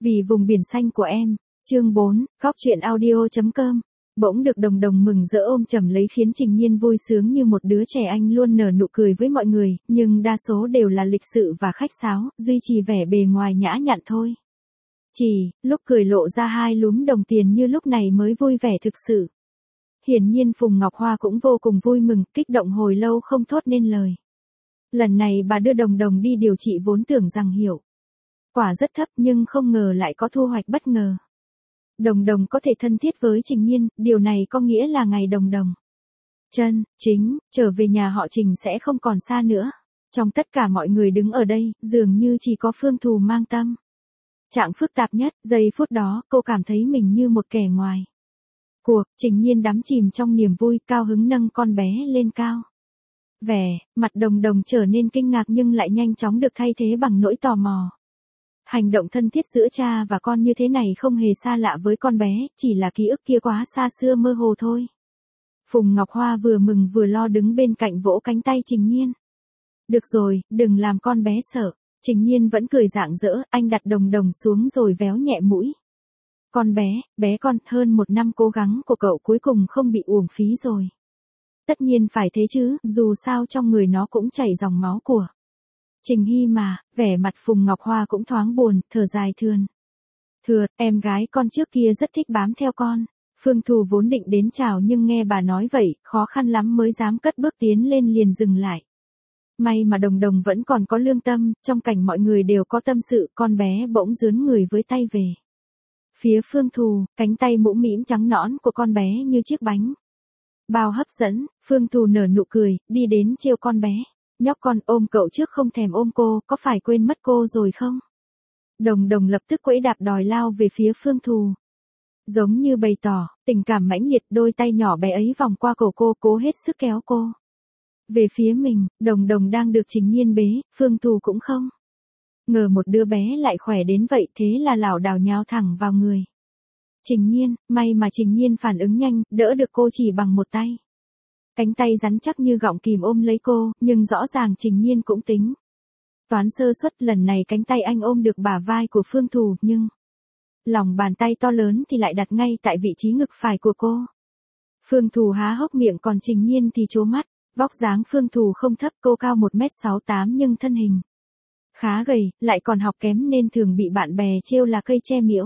Vì vùng biển xanh của em. Chương 4, Góc truyện audio.com. Bỗng được Đồng Đồng mừng rỡ ôm chầm lấy khiến Trình Nhiên vui sướng như một đứa trẻ. Anh luôn nở nụ cười với mọi người, nhưng đa số đều là lịch sự và khách sáo, duy trì vẻ bề ngoài nhã nhặn thôi. Chỉ, lúc cười lộ ra hai lúm đồng tiền như lúc này mới vui vẻ thực sự. Hiển nhiên Phùng Ngọc Hoa cũng vô cùng vui mừng, kích động hồi lâu không thốt nên lời. Lần này bà đưa Đồng Đồng đi điều trị vốn tưởng rằng hiệu quả rất thấp nhưng không ngờ lại có thu hoạch bất ngờ. Đồng Đồng có thể thân thiết với Trình Nhiên, điều này có nghĩa là ngày Đồng Đồng chính trở về nhà họ Trình sẽ không còn xa nữa. Trong tất cả mọi người đứng ở đây, dường như chỉ có Phương Thù mang tâm trạng phức tạp nhất. Giây phút đó, cô cảm thấy mình như một kẻ ngoài cuộc. Trình Nhiên đắm chìm trong niềm vui, cao hứng nâng con bé lên cao. Vẻ mặt Đồng Đồng trở nên kinh ngạc nhưng lại nhanh chóng được thay thế bằng nỗi tò mò. Hành động thân thiết giữa cha và con như thế này không hề xa lạ với con bé, chỉ là ký ức kia quá xa xưa mơ hồ thôi. Phùng Ngọc Hoa vừa mừng vừa lo đứng bên cạnh vỗ cánh tay Trình Nhiên. Được rồi, đừng làm con bé sợ. Trình Nhiên vẫn cười rạng rỡ, anh đặt Đồng Đồng xuống rồi véo nhẹ mũi. Con bé con, hơn một năm cố gắng của cậu cuối cùng không bị uổng phí rồi. Tất nhiên phải thế chứ, dù sao trong người nó cũng chảy dòng máu của Trình Hy mà. Vẻ mặt Phùng Ngọc Hoa cũng thoáng buồn, thở dài thườn. Em gái con trước kia rất thích bám theo con. Phương Thù vốn định đến chào nhưng nghe bà nói vậy, khó khăn lắm mới dám cất bước tiến lên liền dừng lại. May mà Đồng Đồng vẫn còn có lương tâm, trong cảnh mọi người đều có tâm sự, con bé bỗng rướn người với tay về phía Phương Thù, cánh tay mũm mĩm trắng nõn của con bé như chiếc bánh bao hấp dẫn. Phương Thù nở nụ cười, đi đến trêu con bé. Nhóc con, ôm cậu trước không thèm ôm cô, có phải quên mất cô rồi không? Đồng Đồng lập tức quẫy đạp đòi lao về phía Phương Thù. Giống như bày tỏ tình cảm mãnh liệt, đôi tay nhỏ bé ấy vòng qua cổ cô, cố hết sức kéo cô về phía mình. Đồng Đồng đang được Trình Nhiên bế, Phương Thù cũng không ngờ một đứa bé lại khỏe đến vậy, thế là lảo đảo nhào thẳng vào người Trình Nhiên. May mà Trình Nhiên phản ứng nhanh, đỡ được cô chỉ bằng một tay. Cánh tay rắn chắc như gọng kìm ôm lấy cô, nhưng rõ ràng Trình Nhiên cũng tính toán sơ suất. Lần này cánh tay anh ôm được bả vai của Phương Thù, nhưng lòng bàn tay to lớn thì lại đặt ngay tại vị trí ngực phải của cô. Phương Thù há hốc miệng, còn Trình Nhiên thì trố mắt. Vóc dáng Phương Thù không thấp, cô cao 1m68 nhưng thân hình khá gầy, lại còn học kém nên thường bị bạn bè trêu là cây tre miễu.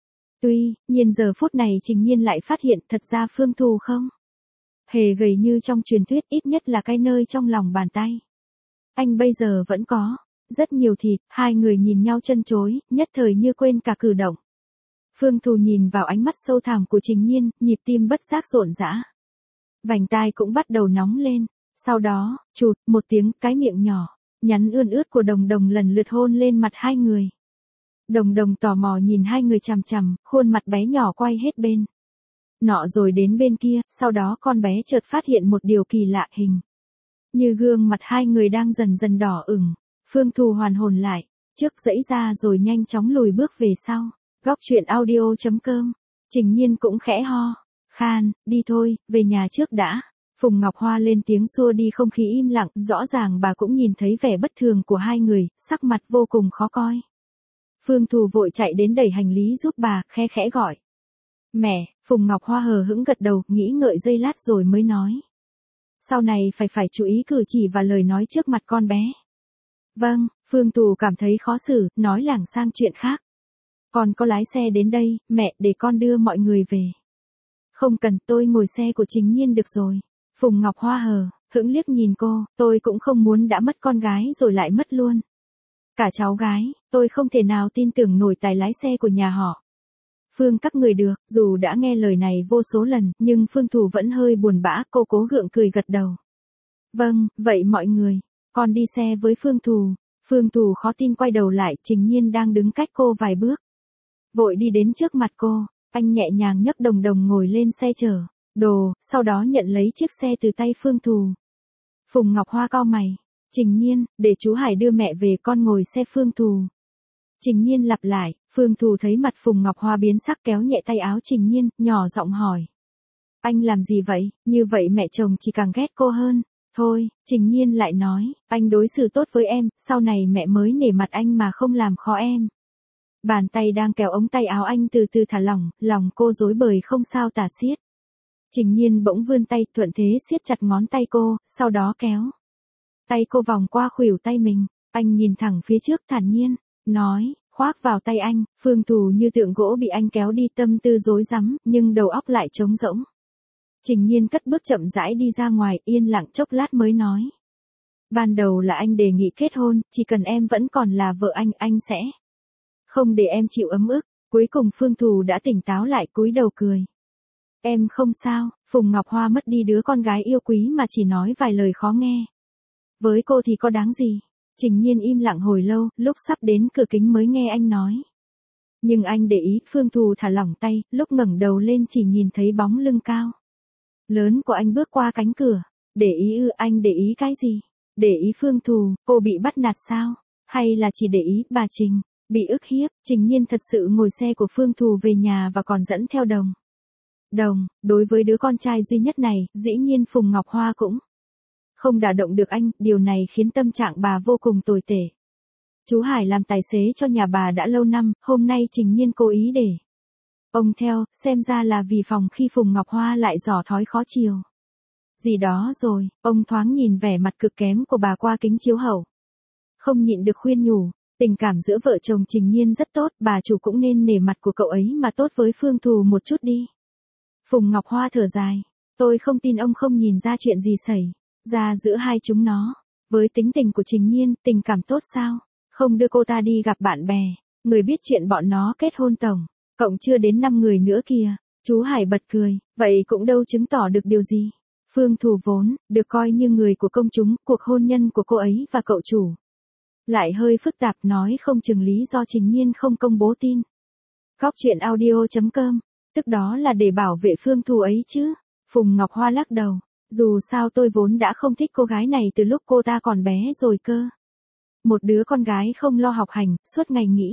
Tuy nhiên giờ phút này Trình Nhiên lại phát hiện thật ra Phương Thù không hề gầy như trong truyền thuyết, ít nhất là cái nơi trong lòng bàn tay anh bây giờ vẫn có rất nhiều thịt. Hai người nhìn nhau chân chối, nhất thời như quên cả cử động. Phương Thù nhìn vào ánh mắt sâu thẳm của Trình Nhiên, nhịp tim bất giác rộn rã. Vành tai cũng bắt đầu nóng lên. Sau đó, chụt một tiếng, cái miệng nhỏ nhắn ươn ướt của Đồng Đồng lần lượt hôn lên mặt hai người. Đồng Đồng tò mò nhìn hai người chằm chằm, khuôn mặt bé nhỏ quay hết bên nọ rồi đến bên kia. Sau đó con bé chợt phát hiện một điều kỳ lạ, hình như gương mặt hai người đang dần dần đỏ ửng. Phương Thù hoàn hồn lại, trước giãy ra rồi nhanh chóng lùi bước về sau. Góc truyện audio.com. Trình Nhiên cũng khẽ ho khan, đi thôi, về nhà trước đã. Phùng Ngọc Hoa lên tiếng xua đi không khí im lặng, rõ ràng bà cũng nhìn thấy vẻ bất thường của hai người, sắc mặt vô cùng khó coi. Phương Thù vội chạy đến đẩy hành lý giúp bà, khe khẽ gọi. Mẹ. Phùng Ngọc Hoa hờ hững gật đầu, nghĩ ngợi giây lát rồi mới nói. Sau này phải chú ý cử chỉ và lời nói trước mặt con bé. Vâng. Phương Thù cảm thấy khó xử, nói lảng sang chuyện khác. Con có lái xe đến đây, mẹ, để con đưa mọi người về. Không cần, tôi ngồi xe của Trình Nhiên được rồi. Phùng Ngọc Hoa hờ hững liếc nhìn cô, tôi cũng không muốn đã mất con gái rồi lại mất luôn cả cháu gái. Tôi không thể nào tin tưởng nổi tài lái xe của nhà họ Phương các người được. Dù đã nghe lời này vô số lần, nhưng Phương Thù vẫn hơi buồn bã, cô cố gượng cười gật đầu. Vâng, vậy mọi người, con đi xe với Phương Thù. Phương Thù khó tin quay đầu lại, Trình Nhiên đang đứng cách cô vài bước. Vội đi đến trước mặt cô, anh nhẹ nhàng nhấc Đồng Đồng ngồi lên xe chở đồ, sau đó nhận lấy chiếc xe từ tay Phương Thù. Phùng Ngọc Hoa cau mày. Trình Nhiên, để chú Hải đưa mẹ về, con ngồi xe Phương Thù. Trình Nhiên lặp lại. Phương Thù thấy mặt Phùng Ngọc Hoa biến sắc, kéo nhẹ tay áo Trình Nhiên, nhỏ giọng hỏi. Anh làm gì vậy? Như vậy mẹ chồng chỉ càng ghét cô hơn. Thôi, Trình Nhiên lại nói, anh đối xử tốt với em, sau này mẹ mới nể mặt anh mà không làm khó em. Bàn tay đang kéo ống tay áo anh từ từ thả lỏng, lòng cô rối bời không sao tả xiết. Trình Nhiên bỗng vươn tay thuận thế siết chặt ngón tay cô, sau đó kéo. Tay cô vòng qua khuỷu tay mình, anh nhìn thẳng phía trước thản nhiên, nói, khoác vào tay anh, Phương Thù như tượng gỗ bị anh kéo đi tâm tư rối rắm, nhưng đầu óc lại trống rỗng. Trình Nhiên cất bước chậm rãi đi ra ngoài, yên lặng chốc lát mới nói. Ban đầu là anh đề nghị kết hôn, chỉ cần em vẫn còn là vợ anh sẽ không để em chịu ấm ức. Cuối cùng Phương Thù đã tỉnh táo lại, cúi đầu cười. Em không sao, Phùng Ngọc Hoa mất đi đứa con gái yêu quý mà chỉ nói vài lời khó nghe. Với cô thì có đáng gì? Trình Nhiên im lặng hồi lâu, lúc sắp đến cửa kính mới nghe anh nói. Nhưng anh để ý, Phương Thù thả lỏng tay, lúc ngẩng đầu lên chỉ nhìn thấy bóng lưng cao lớn của anh bước qua cánh cửa. Để ý ư? Anh để ý cái gì? Để ý Phương Thù, cô bị bắt nạt sao? Hay là chỉ để ý bà Trình bị ức hiếp? Trình Nhiên thật sự ngồi xe của Phương Thù về nhà và còn dẫn theo Đồng. Đối với đứa con trai duy nhất này, dĩ nhiên Phùng Ngọc Hoa cũng không đả động được anh, điều này khiến tâm trạng bà vô cùng tồi tệ. Chú Hải làm tài xế cho nhà bà đã lâu năm, hôm nay Trình Nhiên cố ý để ông theo, xem ra là vì phòng khi Phùng Ngọc Hoa lại dò thói khó chiều. Gì đó rồi, ông thoáng nhìn vẻ mặt cực kém của bà qua kính chiếu hậu. Không nhịn được khuyên nhủ, tình cảm giữa vợ chồng Trình Nhiên rất tốt, bà chủ cũng nên nể mặt của cậu ấy mà tốt với Phương Thù một chút đi. Phùng Ngọc Hoa thở dài, tôi không tin ông không nhìn ra chuyện gì xảy ra giữa hai chúng nó. Với tính tình của Trình Nhiên, tình cảm tốt sao? Không đưa cô ta đi gặp bạn bè, người biết chuyện bọn nó kết hôn tổng cộng chưa đến 5 người nữa kìa. Chú Hải bật cười, vậy cũng đâu chứng tỏ được điều gì. Phương Thù vốn được coi như người của công chúng, cuộc hôn nhân của cô ấy và cậu chủ lại hơi phức tạp, nói không chừng lý do Trình Nhiên không công bố tin. Góc truyện audio.com, tức đó là để bảo vệ Phương Thù ấy chứ. Phùng Ngọc Hoa lắc đầu, dù sao tôi vốn đã không thích cô gái này từ lúc cô ta còn bé rồi cơ. Một đứa con gái không lo học hành, suốt ngày nghĩ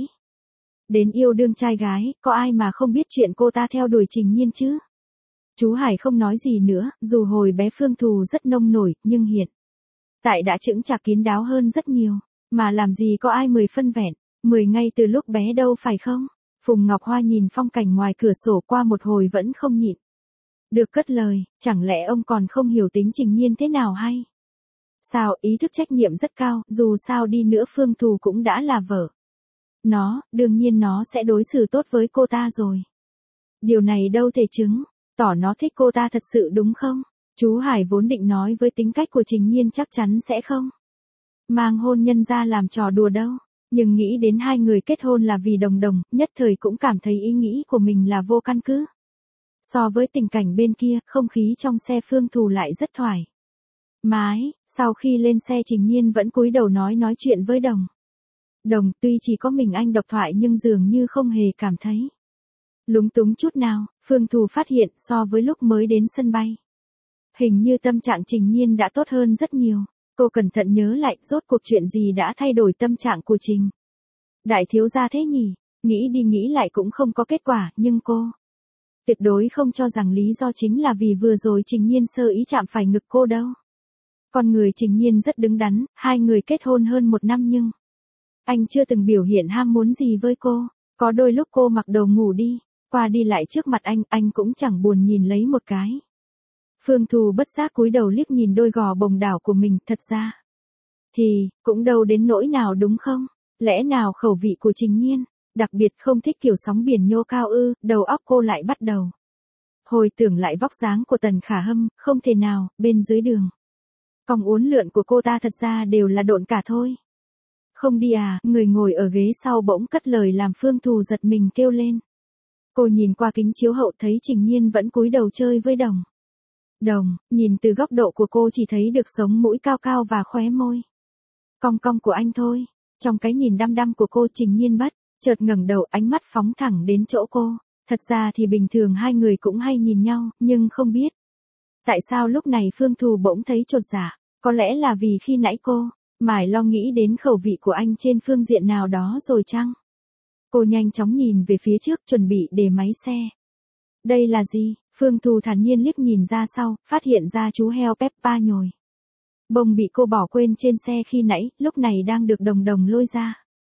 đến yêu đương trai gái, có ai mà không biết chuyện cô ta theo đuổi Trình Nhiên chứ. Chú Hải không nói gì nữa, dù hồi bé Phương Thù rất nông nổi, nhưng hiện tại đã chững chạc kín đáo hơn rất nhiều, mà làm gì có ai 10 phân vẹn, 10 ngay từ lúc bé đâu phải không? Phùng Ngọc Hoa nhìn phong cảnh ngoài cửa sổ qua một hồi vẫn không nhịn được cất lời, chẳng lẽ ông còn không hiểu tính Trình Nhiên thế nào hay? Sao, ý thức trách nhiệm rất cao, dù sao đi nữa Phương Thù cũng đã là vợ nó, đương nhiên nó sẽ đối xử tốt với cô ta rồi. Điều này đâu thể chứng tỏ nó thích cô ta thật sự đúng không? Chú Hải vốn định nói với tính cách của Trình Nhiên chắc chắn sẽ không mang hôn nhân ra làm trò đùa đâu, nhưng nghĩ đến hai người kết hôn là vì Đồng, nhất thời cũng cảm thấy ý nghĩ của mình là vô căn cứ. So với tình cảnh bên kia, không khí trong xe Phương Thù lại rất thoải mái. Sau khi lên xe Trình Nhiên vẫn cúi đầu nói chuyện với Đồng, tuy chỉ có mình anh độc thoại nhưng dường như không hề cảm thấy lúng túng chút nào. Phương Thù phát hiện so với lúc mới đến sân bay, hình như tâm trạng Trình Nhiên đã tốt hơn rất nhiều. Cô cẩn thận nhớ lại rốt cuộc chuyện gì đã thay đổi tâm trạng của Trình đại thiếu gia thế nhỉ. Nghĩ đi nghĩ lại cũng không có kết quả, nhưng cô tuyệt đối không cho rằng lý do chính là vì vừa rồi Trình Nhiên sơ ý chạm phải ngực cô đâu. Con người Trình Nhiên rất đứng đắn, hai người kết hôn hơn 1 năm nhưng anh chưa từng biểu hiện ham muốn gì với cô. Có đôi lúc cô mặc đồ ngủ đi qua đi lại trước mặt anh cũng chẳng buồn nhìn lấy một cái. Phương Thù bất giác cúi đầu liếc nhìn đôi gò bồng đảo của mình, thật ra thì cũng đâu đến nỗi nào đúng không? Lẽ nào khẩu vị của Trình Nhiên đặc biệt không thích kiểu sóng biển nhô cao ư? Đầu óc cô lại bắt đầu hồi tưởng lại vóc dáng của Tần Khả Hâm, không thể nào, bên dưới đường cong uốn lượn của cô ta thật ra đều là độn cả thôi. Không đi à? Người ngồi ở ghế sau bỗng cất lời làm Phương Thù giật mình kêu lên. Cô nhìn qua kính chiếu hậu thấy Trình Nhiên vẫn cúi đầu chơi với Đồng, nhìn từ góc độ của cô chỉ thấy được sống mũi cao cao và khóe môi cong cong của anh thôi. Trong cái nhìn đăm đăm của cô, Trình Nhiên bất chợt ngẩng đầu, ánh mắt phóng thẳng đến chỗ cô. Thật ra thì bình thường hai người cũng hay nhìn nhau, nhưng không biết tại sao lúc này Phương Thù bỗng thấy chột dạ. Có lẽ là vì khi nãy cô mải lo nghĩ đến khẩu vị của anh trên phương diện nào đó rồi chăng? Cô nhanh chóng nhìn về phía trước chuẩn bị để máy xe. Đây là gì? Phương Thù thản nhiên liếc nhìn ra sau, phát hiện ra chú heo Peppa nhồi bông bị cô bỏ quên trên xe khi nãy, lúc này đang được Đồng lôi ra.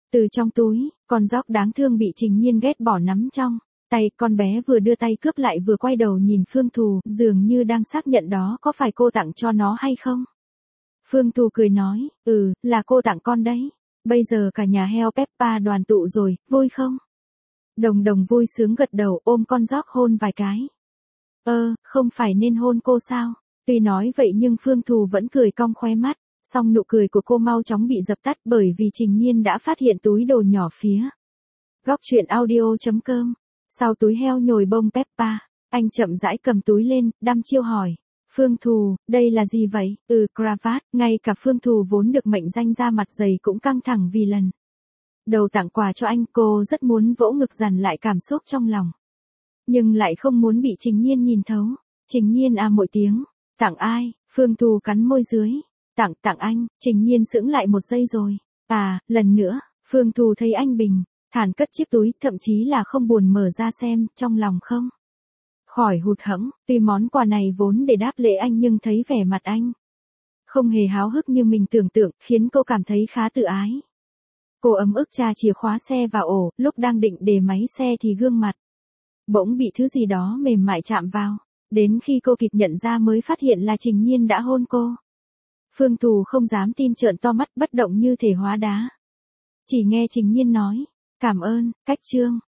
Từ trong túi, con gióc đáng thương bị Trình Nhiên ghét bỏ nắm trong tay, con bé vừa đưa tay cướp lại vừa quay đầu nhìn Phương Thù, dường như đang xác nhận đó có phải cô tặng cho nó hay không. Phương Thù cười nói, là cô tặng con đấy. Bây giờ cả nhà heo Peppa đoàn tụ rồi, vui không? Đồng Đồng vui sướng gật đầu, ôm con gióc hôn vài cái. Không phải nên hôn cô sao? Tuy nói vậy nhưng Phương Thù vẫn cười cong khóe mắt, song nụ cười của cô mau chóng bị dập tắt bởi vì Trình Nhiên đã phát hiện túi đồ nhỏ phía góc truyện audio.com. Sau túi heo nhồi bông Peppa, anh chậm rãi cầm túi lên, đăm chiêu hỏi. Phương Thù, đây là gì vậy? Cravat. Ngay cả Phương Thù vốn được mệnh danh ra mặt dày cũng căng thẳng vì lần đầu tặng quà cho anh, cô rất muốn vỗ ngực dằn lại cảm xúc trong lòng. Nhưng lại không muốn bị Trình Nhiên nhìn thấu. Trình Nhiên mỗi tiếng. Tặng ai? Phương Thù cắn môi dưới. Tặng anh. Trình Nhiên sững lại một giây rồi. Lần nữa. Phương Thù thấy anh bình thản cất chiếc túi, thậm chí là không buồn mở ra xem, trong lòng không khỏi hụt hẫng. Tuy món quà này vốn để đáp lễ anh nhưng thấy vẻ mặt anh không hề háo hức như mình tưởng tượng, khiến cô cảm thấy khá tự ái. Cô ấm ức tra chìa khóa xe vào ổ, lúc đang định để máy xe thì gương mặt bỗng bị thứ gì đó mềm mại chạm vào. Đến khi cô kịp nhận ra mới phát hiện là Trình Nhiên đã hôn cô. Phương Thù không dám tin, trợn to mắt bất động như thể hóa đá. Chỉ nghe Trình Nhiên nói, cảm ơn, cách chương.